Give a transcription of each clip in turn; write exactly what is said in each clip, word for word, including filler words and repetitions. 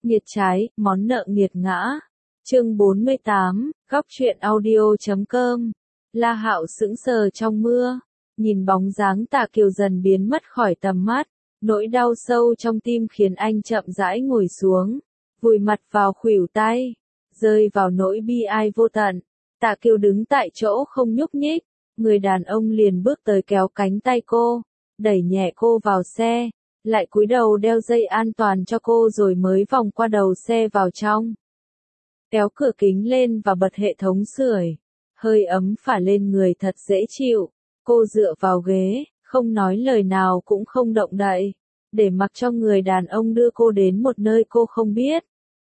Nghiệt trái, món nợ nghiệt ngã. Chương bốn mươi tám, góc truyện audio chấm com. La Hạo sững sờ trong mưa, nhìn bóng dáng Tạ Kiều dần biến mất khỏi tầm mắt, nỗi đau sâu trong tim khiến anh chậm rãi ngồi xuống, vùi mặt vào khuỷu tay, rơi vào nỗi bi ai vô tận. Tạ Kiều đứng tại chỗ không nhúc nhích, người đàn ông liền bước tới kéo cánh tay cô, đẩy nhẹ cô vào xe, lại cúi đầu đeo dây an toàn cho cô rồi mới vòng qua đầu xe vào trong. Kéo cửa kính lên và bật hệ thống sưởi, hơi ấm phả lên người thật dễ chịu. Cô dựa vào ghế, không nói lời nào cũng không động đậy, để mặc cho người đàn ông đưa cô đến một nơi cô không biết.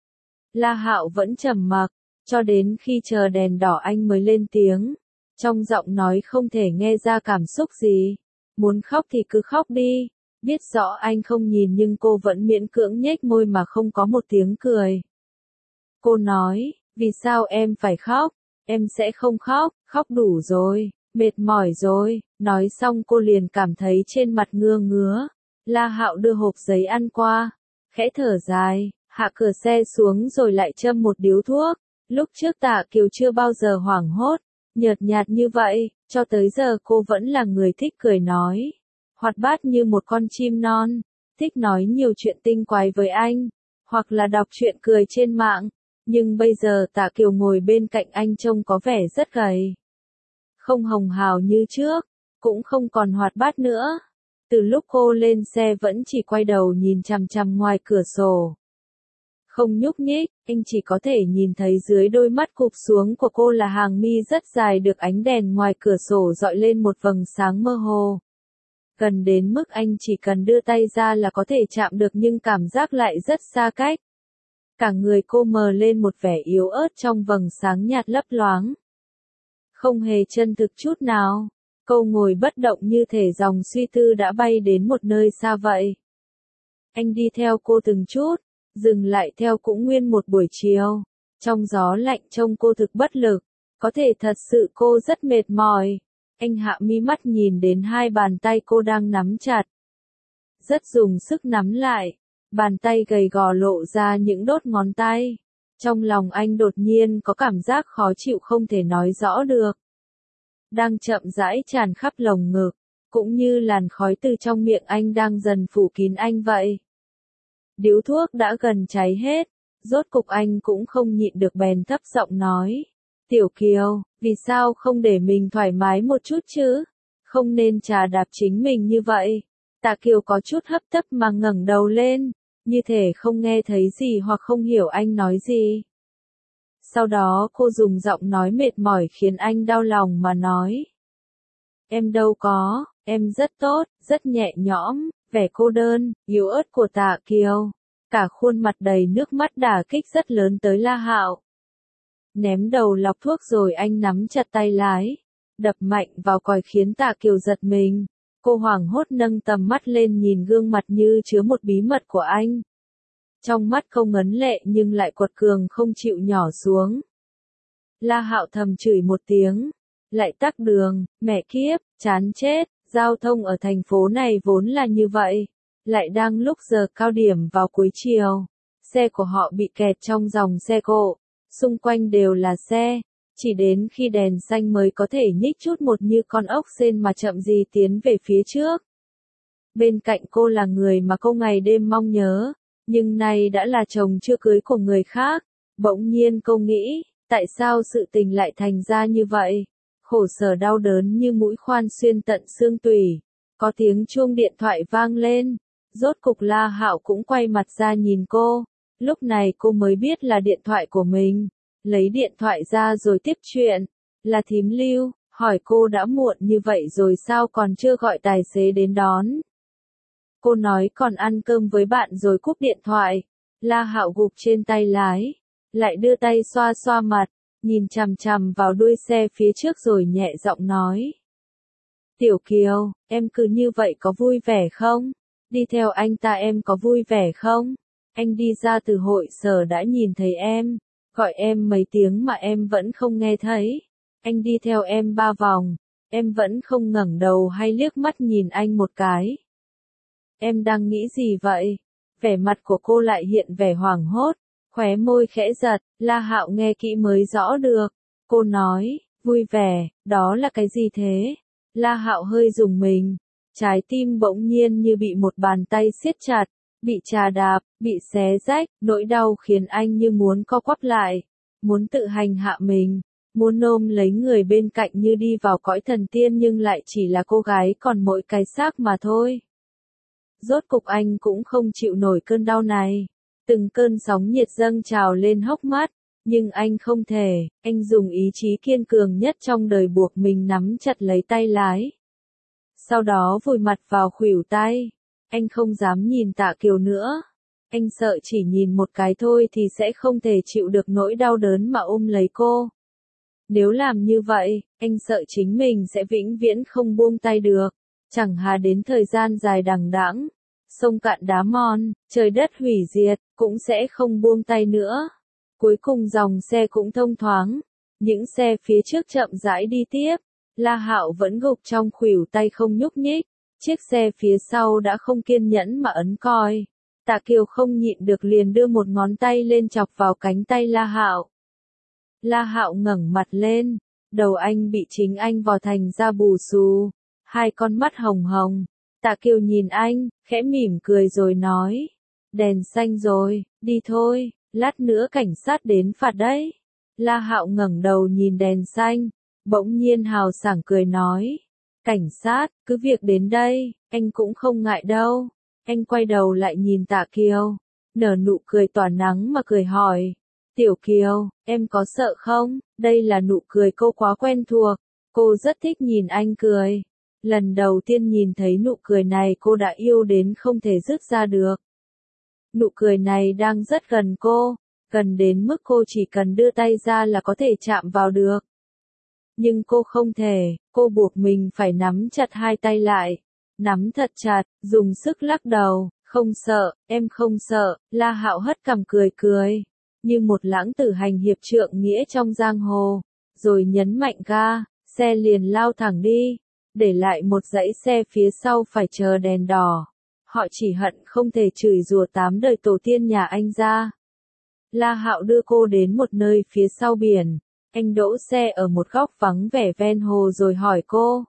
La Hạo vẫn trầm mặc, cho đến khi chờ đèn đỏ anh mới lên tiếng, trong giọng nói không thể nghe ra cảm xúc gì. Muốn khóc thì cứ khóc đi. Biết rõ anh không nhìn nhưng cô vẫn miễn cưỡng nhếch môi mà không có một tiếng cười. Cô nói, vì sao em phải khóc? Em sẽ không khóc, khóc đủ rồi, mệt mỏi rồi. Nói xong cô liền cảm thấy trên mặt ngứa ngứa. La Hạo đưa hộp giấy ăn qua, khẽ thở dài, hạ cửa xe xuống rồi lại châm một điếu thuốc. Lúc trước Tạ Kiều chưa bao giờ hoảng hốt, nhợt nhạt như vậy, cho tới giờ cô vẫn là người thích cười nói. Hoạt bát như một con chim non, thích nói nhiều chuyện tinh quái với anh, hoặc là đọc truyện cười trên mạng, nhưng bây giờ Tạ Kiều ngồi bên cạnh anh trông có vẻ rất gầy. Không hồng hào như trước, cũng không còn hoạt bát nữa. Từ lúc cô lên xe vẫn chỉ quay đầu nhìn chằm chằm ngoài cửa sổ. Không nhúc nhích, anh chỉ có thể nhìn thấy dưới đôi mắt cụp xuống của cô là hàng mi rất dài được ánh đèn ngoài cửa sổ dọi lên một vầng sáng mơ hồ. Gần đến mức anh chỉ cần đưa tay ra là có thể chạm được nhưng cảm giác lại rất xa cách. Cả người cô mờ lên một vẻ yếu ớt trong vầng sáng nhạt lấp loáng. Không hề chân thực chút nào, cô ngồi bất động như thể dòng suy tư đã bay đến một nơi xa vậy. Anh đi theo cô từng chút, dừng lại theo cũng nguyên một buổi chiều. Trong gió lạnh trông cô thực bất lực, có thể thật sự cô rất mệt mỏi. Anh hạ mi mắt nhìn đến hai bàn tay cô đang nắm chặt. Rất dùng sức nắm lại, bàn tay gầy gò lộ ra những đốt ngón tay. Trong lòng anh đột nhiên có cảm giác khó chịu không thể nói rõ được. Đang chậm rãi tràn khắp lồng ngực, cũng như làn khói từ trong miệng anh đang dần phủ kín anh vậy. Điếu thuốc đã gần cháy hết, rốt cục anh cũng không nhịn được bèn thấp giọng nói. Tiểu Kiều, vì sao không để mình thoải mái một chút chứ? Không nên chà đạp chính mình như vậy. Tạ Kiều có chút hấp tấp mà ngẩng đầu lên, như thể không nghe thấy gì hoặc không hiểu anh nói gì. Sau đó cô dùng giọng nói mệt mỏi khiến anh đau lòng mà nói. Em đâu có, em rất tốt, rất nhẹ nhõm, vẻ cô đơn, yếu ớt của Tạ Kiều. Cả khuôn mặt đầy nước mắt đả kích rất lớn tới La Hạo. Ném đầu lọc thuốc rồi anh nắm chặt tay lái, đập mạnh vào còi khiến Tạ Kiều giật mình. Cô hoảng hốt nâng tầm mắt lên nhìn gương mặt như chứa một bí mật của anh. Trong mắt không ngấn lệ nhưng lại quật cường không chịu nhỏ xuống. La Hạo thầm chửi một tiếng, lại tắc đường, mẹ kiếp, chán chết, giao thông ở thành phố này vốn là như vậy. Lại đang lúc giờ cao điểm vào cuối chiều, xe của họ bị kẹt trong dòng xe cộ. Xung quanh đều là xe, chỉ đến khi đèn xanh mới có thể nhích chút một như con ốc sên mà chậm gì tiến về phía trước. Bên cạnh cô là người mà cô ngày đêm mong nhớ, nhưng nay đã là chồng chưa cưới của người khác. Bỗng nhiên cô nghĩ, tại sao sự tình lại thành ra như vậy? Khổ sở đau đớn như mũi khoan xuyên tận xương tủy. Có tiếng chuông điện thoại vang lên, rốt cục La Hạo cũng quay mặt ra nhìn cô. Lúc này cô mới biết là điện thoại của mình, lấy điện thoại ra rồi tiếp chuyện, là thím Lưu, hỏi cô đã muộn như vậy rồi sao còn chưa gọi tài xế đến đón. Cô nói còn ăn cơm với bạn rồi cúp điện thoại. La Hạo gục trên tay lái, lại đưa tay xoa xoa mặt, nhìn chằm chằm vào đuôi xe phía trước rồi nhẹ giọng nói. Tiểu Kiều, em cứ như vậy có vui vẻ không? Đi theo anh ta em có vui vẻ không? Anh đi ra từ hội sở đã nhìn thấy em, gọi em mấy tiếng mà em vẫn không nghe thấy. Anh đi theo em ba vòng, em vẫn không ngẩng đầu hay liếc mắt nhìn anh một cái. Em đang nghĩ gì vậy? Vẻ mặt của cô lại hiện vẻ hoảng hốt, khóe môi khẽ giật, La Hạo nghe kỹ mới rõ được. Cô nói, vui vẻ, đó là cái gì thế? La Hạo hơi rùng mình, trái tim bỗng nhiên như bị một bàn tay siết chặt, bị chà đạp, bị xé rách, nỗi đau khiến anh như muốn co quắp lại, muốn tự hành hạ mình, muốn ôm lấy người bên cạnh như đi vào cõi thần tiên nhưng lại chỉ là cô gái còn mỗi cái xác mà thôi. Rốt cục anh cũng không chịu nổi cơn đau này, từng cơn sóng nhiệt dâng trào lên hốc mắt, nhưng anh không thể, anh dùng ý chí kiên cường nhất trong đời buộc mình nắm chặt lấy tay lái. Sau đó vùi mặt vào khuỷu tay, anh không dám nhìn Tạ Kiều nữa, anh sợ chỉ nhìn một cái thôi thì sẽ không thể chịu được nỗi đau đớn mà ôm lấy cô. Nếu làm như vậy, anh sợ chính mình sẽ vĩnh viễn không buông tay được, chẳng hà đến thời gian dài đằng đẵng, sông cạn đá mòn, trời đất hủy diệt, cũng sẽ không buông tay nữa. Cuối cùng dòng xe cũng thông thoáng, những xe phía trước chậm rãi đi tiếp, La Hạo vẫn gục trong khuỷu tay không nhúc nhích, chiếc xe phía sau đã không kiên nhẫn mà ấn còi. Tạ Kiều không nhịn được liền đưa một ngón tay lên chọc vào cánh tay La Hạo. La Hạo ngẩng mặt lên, đầu anh bị chính anh vò thành ra bù xù, hai con mắt hồng hồng. Tạ Kiều nhìn anh, khẽ mỉm cười rồi nói, đèn xanh rồi, đi thôi, lát nữa cảnh sát đến phạt đấy. La Hạo ngẩng đầu nhìn đèn xanh, bỗng nhiên hào sảng cười nói, cảnh sát, cứ việc đến đây, anh cũng không ngại đâu. Anh quay đầu lại nhìn Tạ Kiều, nở nụ cười tỏa nắng mà cười hỏi, Tiểu Kiều, em có sợ không? Đây là nụ cười cô quá quen thuộc, cô rất thích nhìn anh cười. Lần đầu tiên nhìn thấy nụ cười này cô đã yêu đến không thể dứt ra được. Nụ cười này đang rất gần cô, gần đến mức cô chỉ cần đưa tay ra là có thể chạm vào được. Nhưng cô không thể, cô buộc mình phải nắm chặt hai tay lại, nắm thật chặt, dùng sức lắc đầu, không sợ, em không sợ. La Hạo hất cằm cười cười, như một lãng tử hành hiệp trượng nghĩa trong giang hồ, rồi nhấn mạnh ga, xe liền lao thẳng đi, để lại một dãy xe phía sau phải chờ đèn đỏ. Họ chỉ hận không thể chửi rủa tám đời tổ tiên nhà anh ra. La Hạo đưa cô đến một nơi phía sau biển, anh đỗ xe ở một góc vắng vẻ ven hồ rồi hỏi cô,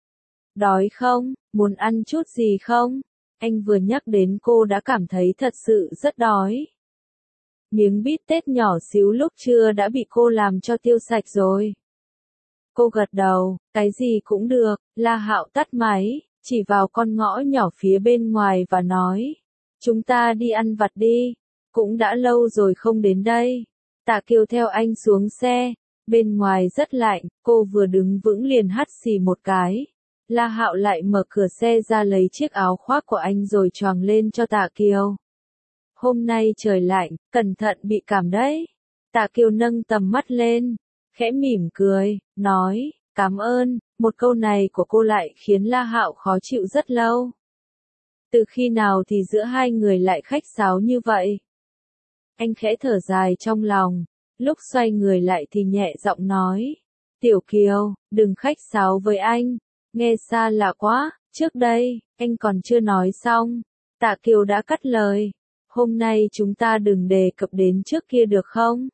đói không, muốn ăn chút gì không? Anh vừa nhắc đến cô đã cảm thấy thật sự rất đói. Miếng bít tết nhỏ xíu lúc trưa đã bị cô làm cho tiêu sạch rồi. Cô gật đầu, cái gì cũng được. La Hạo tắt máy, chỉ vào con ngõ nhỏ phía bên ngoài và nói, chúng ta đi ăn vặt đi, cũng đã lâu rồi không đến đây. Tạ Kiều theo anh xuống xe, bên ngoài rất lạnh, cô vừa đứng vững liền hắt xì một cái. La Hạo lại mở cửa xe ra lấy chiếc áo khoác của anh rồi choàng lên cho Tạ Kiều. Hôm nay trời lạnh, cẩn thận bị cảm đấy. Tạ Kiều nâng tầm mắt lên, khẽ mỉm cười, nói, cảm ơn. Một câu này của cô lại khiến La Hạo khó chịu rất lâu. Từ khi nào thì giữa hai người lại khách sáo như vậy? Anh khẽ thở dài trong lòng, lúc xoay người lại thì nhẹ giọng nói, Tiểu Kiều, đừng khách sáo với anh, nghe xa lạ quá, trước đây, anh còn chưa nói xong. Tạ Kiều đã cắt lời, hôm nay chúng ta đừng đề cập đến trước kia được không?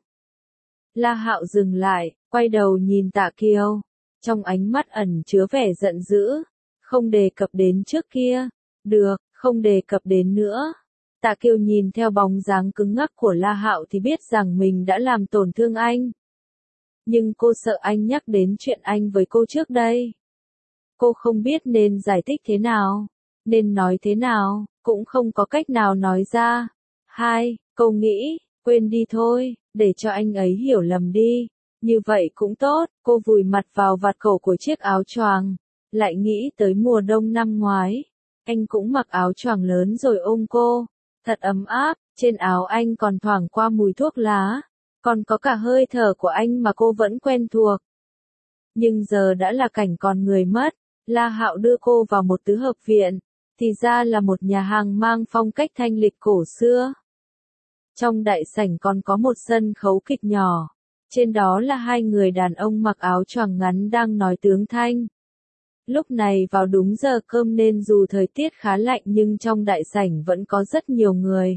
La Hạo dừng lại, quay đầu nhìn Tạ Kiều, trong ánh mắt ẩn chứa vẻ giận dữ, không đề cập đến trước kia, được, không đề cập đến nữa. Tạ Kiều nhìn theo bóng dáng cứng ngắc của La Hạo thì biết rằng mình đã làm tổn thương anh. Nhưng cô sợ anh nhắc đến chuyện anh với cô trước đây. Cô không biết nên giải thích thế nào, nên nói thế nào, cũng không có cách nào nói ra. Hai, cô nghĩ, quên đi thôi, để cho anh ấy hiểu lầm đi. Như vậy cũng tốt, cô vùi mặt vào vạt cổ của chiếc áo choàng, lại nghĩ tới mùa đông năm ngoái. Anh cũng mặc áo choàng lớn rồi ôm cô, thật ấm áp, trên áo anh còn thoảng qua mùi thuốc lá, còn có cả hơi thở của anh mà cô vẫn quen thuộc. Nhưng giờ đã là cảnh còn người mất, La Hạo đưa cô vào một tứ hợp viện, thì ra là một nhà hàng mang phong cách thanh lịch cổ xưa. Trong đại sảnh còn có một sân khấu kịch nhỏ. Trên đó là hai người đàn ông mặc áo choàng ngắn đang nói tướng thanh. Lúc này vào đúng giờ cơm nên dù thời tiết khá lạnh nhưng trong đại sảnh vẫn có rất nhiều người.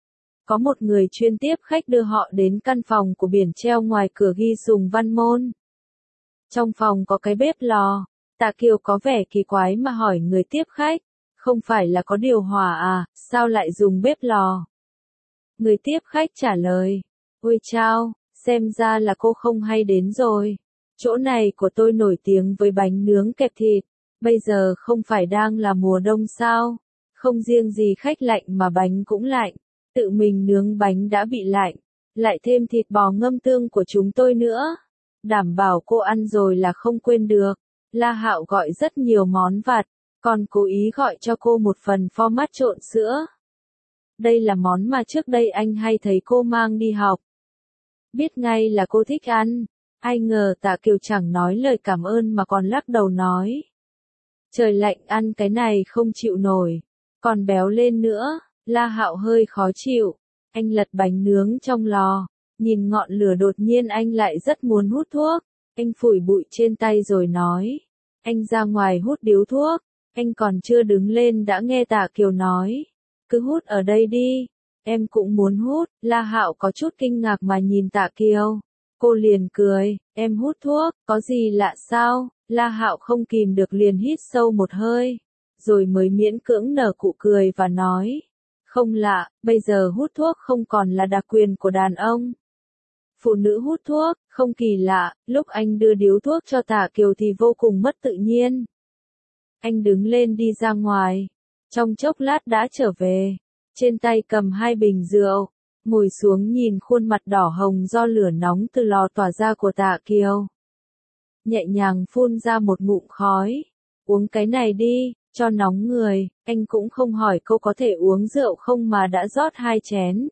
Có một người chuyên tiếp khách đưa họ đến căn phòng của biển treo ngoài cửa ghi Sùng Văn Môn. Trong phòng có cái bếp lò. Tạ Kiều có vẻ kỳ quái mà hỏi người tiếp khách, không phải là có điều hòa à, sao lại dùng bếp lò? Người tiếp khách trả lời, ôi chao, xem ra là cô không hay đến rồi. Chỗ này của tôi nổi tiếng với bánh nướng kẹp thịt, bây giờ không phải đang là mùa đông sao? Không riêng gì khách lạnh mà bánh cũng lạnh, tự mình nướng bánh đã bị lạnh, lại thêm thịt bò ngâm tương của chúng tôi nữa. Đảm bảo cô ăn rồi là không quên được. La Hạo gọi rất nhiều món vặt, còn cố ý gọi cho cô một phần pho mát trộn sữa. Đây là món mà trước đây anh hay thấy cô mang đi học. Biết ngay là cô thích ăn. Ai ngờ Tạ Kiều chẳng nói lời cảm ơn mà còn lắc đầu nói. Trời lạnh ăn cái này không chịu nổi, còn béo lên nữa. La Hạo hơi khó chịu. Anh lật bánh nướng trong lò, nhìn ngọn lửa đột nhiên anh lại rất muốn hút thuốc. Anh phủi bụi trên tay rồi nói. Anh ra ngoài hút điếu thuốc. Anh còn chưa đứng lên đã nghe Tạ Kiều nói. Cứ hút ở đây đi. Em cũng muốn hút. La Hạo có chút kinh ngạc mà nhìn Tạ Kiều. Cô liền cười. Em hút thuốc, có gì lạ sao? La Hạo không kìm được liền hít sâu một hơi. Rồi mới miễn cưỡng nở cụ cười và nói. Không lạ, bây giờ hút thuốc không còn là đặc quyền của đàn ông. Phụ nữ hút thuốc, không kỳ lạ, lúc anh đưa điếu thuốc cho Tạ Kiều thì vô cùng mất tự nhiên. Anh đứng lên đi ra ngoài, trong chốc lát đã trở về, trên tay cầm hai bình rượu, ngồi xuống nhìn khuôn mặt đỏ hồng do lửa nóng từ lò tỏa ra của Tạ Kiều. Nhẹ nhàng phun ra một ngụm khói, uống cái này đi, cho nóng người, anh cũng không hỏi cô có thể uống rượu không mà đã rót hai chén.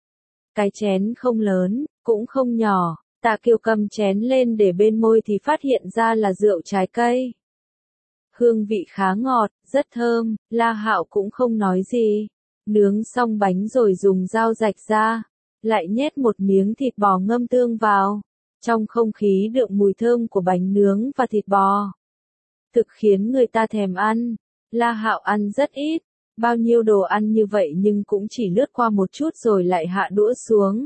Cái chén không lớn, cũng không nhỏ, Tạ Kiều cầm chén lên để bên môi thì phát hiện ra là rượu trái cây. Hương vị khá ngọt, rất thơm, La Hạo cũng không nói gì. Nướng xong bánh rồi dùng dao rạch ra, lại nhét một miếng thịt bò ngâm tương vào. Trong không khí đượm mùi thơm của bánh nướng và thịt bò. Thực khiến người ta thèm ăn. La Hạo ăn rất ít, bao nhiêu đồ ăn như vậy nhưng cũng chỉ lướt qua một chút rồi lại hạ đũa xuống.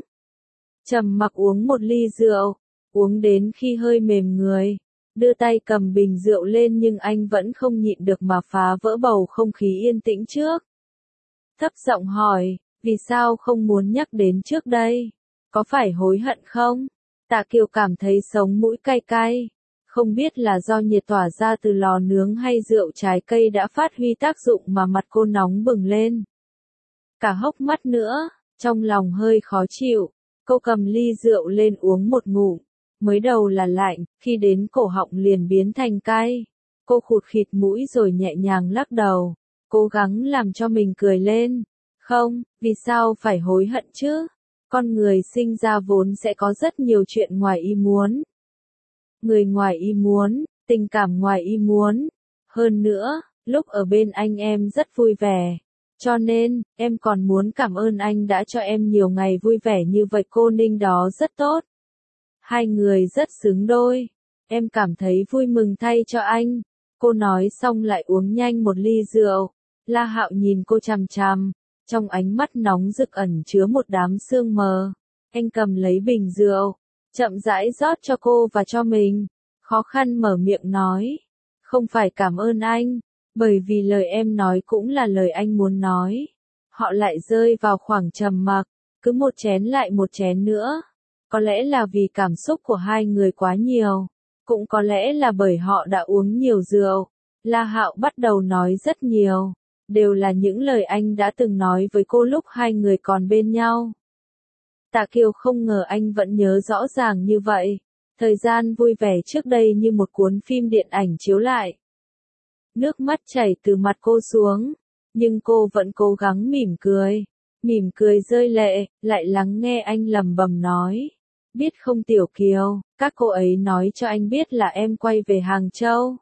Trầm mặc uống một ly rượu, uống đến khi hơi mềm người, đưa tay cầm bình rượu lên nhưng anh vẫn không nhịn được mà phá vỡ bầu không khí yên tĩnh trước. Thấp giọng hỏi, vì sao không muốn nhắc đến trước đây? Có phải hối hận không? Tạ Kiều cảm thấy sống mũi cay cay. Không biết là do nhiệt tỏa ra từ lò nướng hay rượu trái cây đã phát huy tác dụng mà mặt cô nóng bừng lên. Cả hốc mắt nữa, trong lòng hơi khó chịu, cô cầm ly rượu lên uống một ngụm. Mới đầu là lạnh, khi đến cổ họng liền biến thành cay. Cô khụt khịt mũi rồi nhẹ nhàng lắc đầu, cố gắng làm cho mình cười lên. Không, vì sao phải hối hận chứ? Con người sinh ra vốn sẽ có rất nhiều chuyện ngoài ý muốn. Người ngoài ý muốn, tình cảm ngoài ý muốn. Hơn nữa, lúc ở bên anh em rất vui vẻ. Cho nên, em còn muốn cảm ơn anh đã cho em nhiều ngày vui vẻ như vậy. Cô Ninh đó rất tốt. Hai người rất xứng đôi. Em cảm thấy vui mừng thay cho anh. Cô nói xong lại uống nhanh một ly rượu. La Hạo nhìn cô chằm chằm. Trong ánh mắt nóng rực ẩn chứa một đám sương mờ. Anh cầm lấy bình rượu, chậm rãi rót cho cô và cho mình. Khó khăn mở miệng nói. Không phải cảm ơn anh, bởi vì lời em nói cũng là lời anh muốn nói. Họ lại rơi vào khoảng trầm mặc, cứ một chén lại một chén nữa. Có lẽ là vì cảm xúc của hai người quá nhiều, cũng có lẽ là bởi họ đã uống nhiều rượu. La Hạo bắt đầu nói rất nhiều, đều là những lời anh đã từng nói với cô lúc hai người còn bên nhau. Tạ Kiều không ngờ anh vẫn nhớ rõ ràng như vậy. Thời gian vui vẻ trước đây như một cuốn phim điện ảnh chiếu lại. Nước mắt chảy từ mặt cô xuống, nhưng cô vẫn cố gắng mỉm cười. Mỉm cười rơi lệ, lại lắng nghe anh lẩm bẩm nói. Biết không Tiểu Kiều, các cô ấy nói cho anh biết là em quay về Hàng Châu.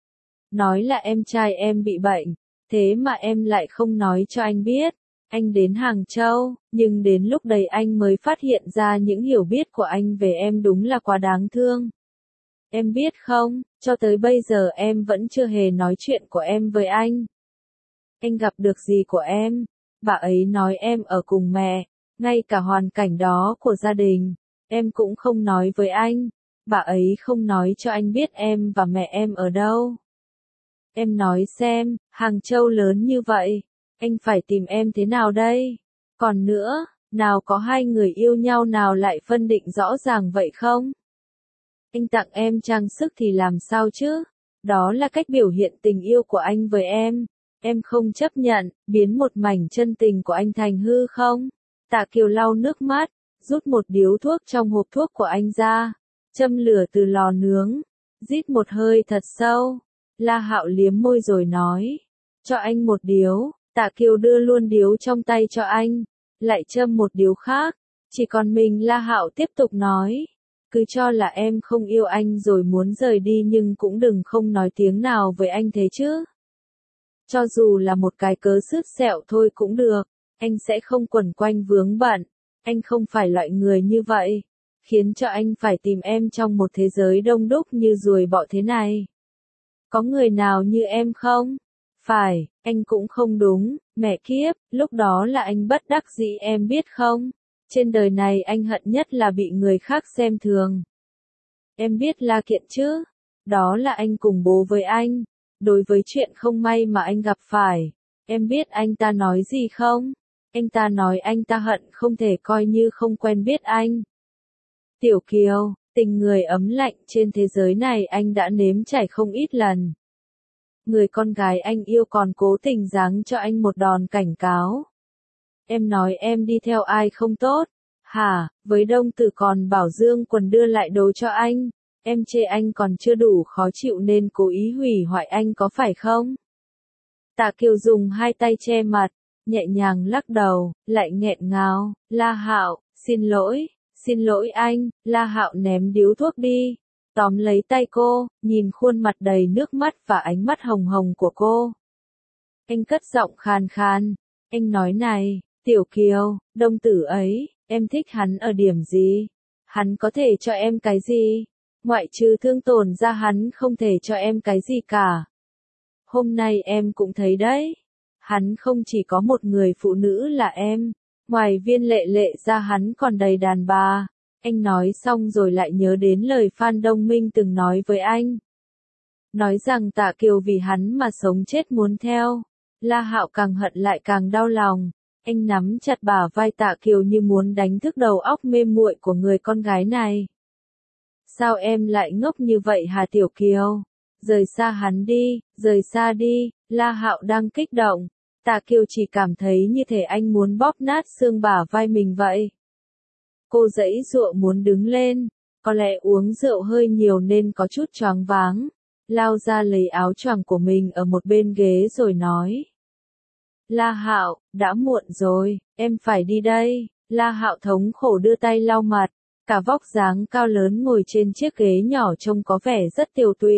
Nói là em trai em bị bệnh, thế mà em lại không nói cho anh biết. Anh đến Hàng Châu, nhưng đến lúc đấy anh mới phát hiện ra những hiểu biết của anh về em đúng là quá đáng thương. Em biết không, cho tới bây giờ em vẫn chưa hề nói chuyện của em với anh. Anh gặp được gì của em? Bà ấy nói em ở cùng mẹ, ngay cả hoàn cảnh đó của gia đình, em cũng không nói với anh. Bà ấy không nói cho anh biết em và mẹ em ở đâu. Em nói xem, Hàng Châu lớn như vậy, anh phải tìm em thế nào đây? Còn nữa, nào có hai người yêu nhau nào lại phân định rõ ràng vậy không? Anh tặng em trang sức thì làm sao chứ? Đó là cách biểu hiện tình yêu của anh với em. Em không chấp nhận, biến một mảnh chân tình của anh thành hư không? Tạ Kiều lau nước mắt, rút một điếu thuốc trong hộp thuốc của anh ra, châm lửa từ lò nướng, rít một hơi thật sâu. La Hạo liếm môi rồi nói, cho anh một điếu. Tạ Kiều đưa luôn điếu trong tay cho anh, lại châm một điếu khác. Chỉ còn mình La Hạo tiếp tục nói, cứ cho là em không yêu anh rồi muốn rời đi nhưng cũng đừng không nói tiếng nào với anh thế chứ. Cho dù là một cái cớ sứt sẹo thôi cũng được, anh sẽ không quẩn quanh vướng bận. Anh không phải loại người như vậy, khiến cho anh phải tìm em trong một thế giới đông đúc như ruồi bọ thế này. Có người nào như em không? Phải, anh cũng không đúng, mẹ kiếp, lúc đó là anh bất đắc dĩ em biết không? Trên đời này anh hận nhất là bị người khác xem thường. Em biết La Kiện chứ? Đó là anh cùng bố với anh. Đối với chuyện không may mà anh gặp phải, em biết anh ta nói gì không? Anh ta nói anh ta hận không thể coi như không quen biết anh. Tiểu Kiều, tình người ấm lạnh trên thế giới này anh đã nếm trải không ít lần. Người con gái anh yêu còn cố tình giáng cho anh một đòn cảnh cáo. Em nói em đi theo ai không tốt? Hả, với Đông Tử còn bảo Dương Quần đưa lại đồ cho anh. Em chê anh còn chưa đủ khó chịu nên cố ý hủy hoại anh có phải không? Tạ Kiều dùng hai tay che mặt, nhẹ nhàng lắc đầu, lại nghẹn ngào, La Hạo, xin lỗi, xin lỗi anh. La Hạo ném điếu thuốc đi, tóm lấy tay cô, nhìn khuôn mặt đầy nước mắt và ánh mắt hồng hồng của cô. Anh cất giọng khàn khàn, anh nói này, Tiểu Kiều, Đông Tử ấy, em thích hắn ở điểm gì? Hắn có thể cho em cái gì? Ngoại trừ thương tổn ra hắn không thể cho em cái gì cả. Hôm nay em cũng thấy đấy. Hắn không chỉ có một người phụ nữ là em. Ngoài Viên Lệ Lệ ra hắn còn đầy đàn bà. Anh nói xong rồi lại nhớ đến lời Phan Đông Minh từng nói với anh. Nói rằng Tạ Kiều vì hắn mà sống chết muốn theo. La Hạo càng hận lại càng đau lòng. Anh nắm chặt bả vai Tạ Kiều như muốn đánh thức đầu óc mê muội của người con gái này. Sao em lại ngốc như vậy hả Tiểu Kiều? Rời xa hắn đi, rời xa đi. La Hạo đang kích động. Tạ Kiều chỉ cảm thấy như thể anh muốn bóp nát xương bả vai mình vậy. Cô giãy giụa muốn đứng lên, có lẽ uống rượu hơi nhiều nên có chút choáng váng. Lao ra lấy áo choàng của mình ở một bên ghế rồi nói. La Hạo, đã muộn rồi, em phải đi đây. La Hạo thống khổ đưa tay lau mặt. Cả vóc dáng cao lớn ngồi trên chiếc ghế nhỏ trông có vẻ rất tiều tụy.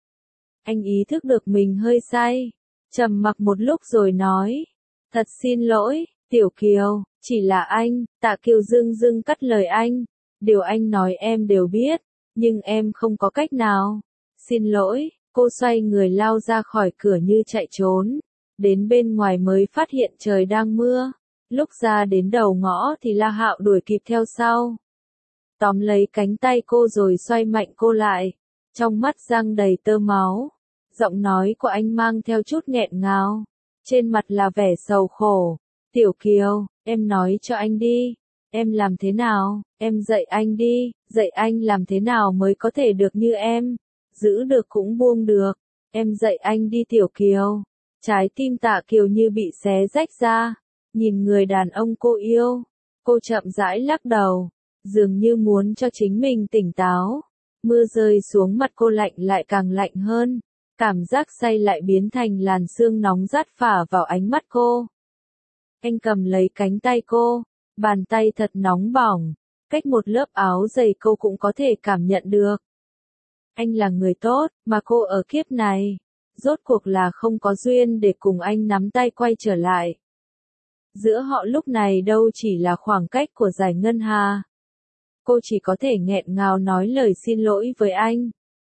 Anh ý thức được mình hơi say, trầm mặc một lúc rồi nói, thật xin lỗi, Tiểu Kiều, chỉ là anh. Tạ Kiều dưng dưng cắt lời anh, điều anh nói em đều biết, nhưng em không có cách nào. Xin lỗi, cô xoay người lao ra khỏi cửa như chạy trốn, đến bên ngoài mới phát hiện trời đang mưa. Lúc ra đến đầu ngõ thì La Hạo đuổi kịp theo sau. Tóm lấy cánh tay cô rồi xoay mạnh cô lại, trong mắt răng đầy tơ máu. Giọng nói của anh mang theo chút nghẹn ngào, trên mặt là vẻ sầu khổ. Tiểu Kiều, em nói cho anh đi, em làm thế nào, em dạy anh đi, dạy anh làm thế nào mới có thể được như em, giữ được cũng buông được, em dạy anh đi Tiểu Kiều. Trái tim Tạ Kiều như bị xé rách ra, nhìn người đàn ông cô yêu, cô chậm rãi lắc đầu, dường như muốn cho chính mình tỉnh táo. Mưa rơi xuống mặt cô lạnh lại càng lạnh hơn, cảm giác say lại biến thành làn sương nóng rát phả vào ánh mắt cô. Anh cầm lấy cánh tay cô, bàn tay thật nóng bỏng, cách một lớp áo dày cô cũng có thể cảm nhận được. Anh là người tốt, mà cô ở kiếp này, rốt cuộc là không có duyên để cùng anh nắm tay quay trở lại. Giữa họ lúc này đâu chỉ là khoảng cách của giải ngân hà. Cô chỉ có thể nghẹn ngào nói lời xin lỗi với anh.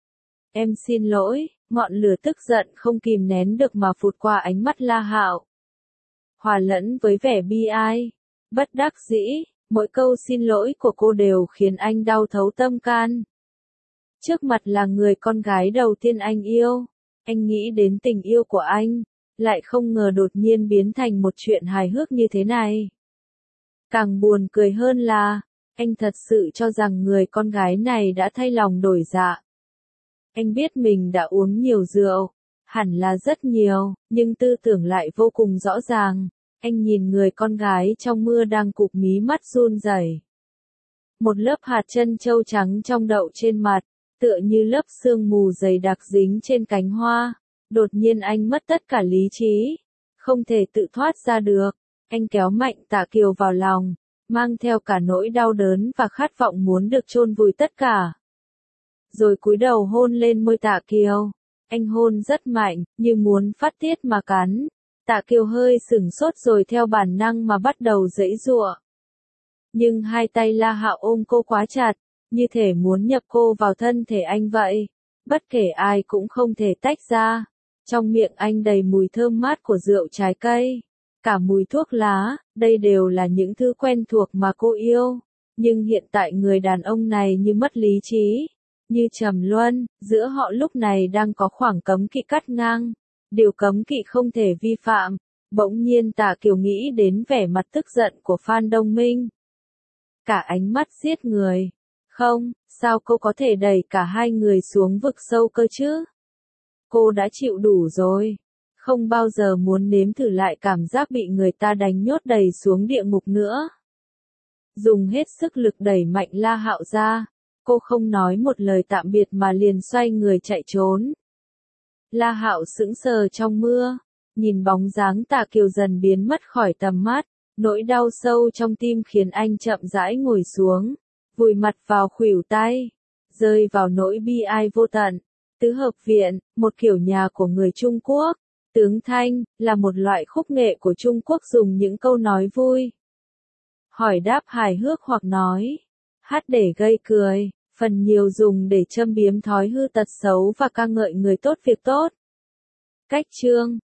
Em xin lỗi, ngọn lửa tức giận không kìm nén được mà phụt qua ánh mắt La Hạo. Hòa lẫn với vẻ bi ai, bất đắc dĩ, mỗi câu xin lỗi của cô đều khiến anh đau thấu tâm can. Trước mặt là người con gái đầu tiên anh yêu, anh nghĩ đến tình yêu của anh, lại không ngờ đột nhiên biến thành một chuyện hài hước như thế này. Càng buồn cười hơn là, anh thật sự cho rằng người con gái này đã thay lòng đổi dạ. Anh biết mình đã uống nhiều rượu, hẳn là rất nhiều, nhưng tư tưởng lại vô cùng rõ ràng. Anh nhìn người con gái trong mưa đang cụp mí mắt run rẩy. Một lớp hạt trân châu trắng trong đậu trên mặt, tựa như lớp sương mù dày đặc dính trên cánh hoa. Đột nhiên anh mất tất cả lý trí, không thể tự thoát ra được. Anh kéo mạnh Tạ Kiều vào lòng, mang theo cả nỗi đau đớn và khát vọng muốn được chôn vùi tất cả. Rồi cúi đầu hôn lên môi Tạ Kiều. Anh hôn rất mạnh, như muốn phát tiết mà cắn. Tạ Kiều hơi sửng sốt rồi theo bản năng mà bắt đầu giãy giụa. Nhưng hai tay La Hạo ôm cô quá chặt, như thể muốn nhập cô vào thân thể anh vậy. Bất kể ai cũng không thể tách ra. Trong miệng anh đầy mùi thơm mát của rượu trái cây, cả mùi thuốc lá, đây đều là những thứ quen thuộc mà cô yêu. Nhưng hiện tại người đàn ông này như mất lý trí, như trầm luân, giữa họ lúc này đang có khoảng cấm kỵ cắt ngang. Điều cấm kỵ không thể vi phạm. Bỗng nhiên Tạ Kiều nghĩ đến vẻ mặt tức giận của Phan Đông Minh. Cả ánh mắt giết người. Không, sao cô có thể đẩy cả hai người xuống vực sâu cơ chứ? Cô đã chịu đủ rồi. Không bao giờ muốn nếm thử lại cảm giác bị người ta đánh nhốt đầy xuống địa ngục nữa. Dùng hết sức lực đẩy mạnh La Hạo ra. Cô không nói một lời tạm biệt mà liền xoay người chạy trốn. La Hạo sững sờ trong mưa, nhìn bóng dáng Tạ Kiều dần biến mất khỏi tầm mắt, nỗi đau sâu trong tim khiến anh chậm rãi ngồi xuống, vùi mặt vào khuỷu tay, rơi vào nỗi bi ai vô tận. Tứ hợp viện, một kiểu nhà của người Trung Quốc. Tướng Thanh, là một loại khúc nghệ của Trung Quốc dùng những câu nói vui, hỏi đáp hài hước hoặc nói, hát để gây cười. Phần nhiều dùng để châm biếm thói hư tật xấu và ca ngợi người tốt việc tốt. Cách chương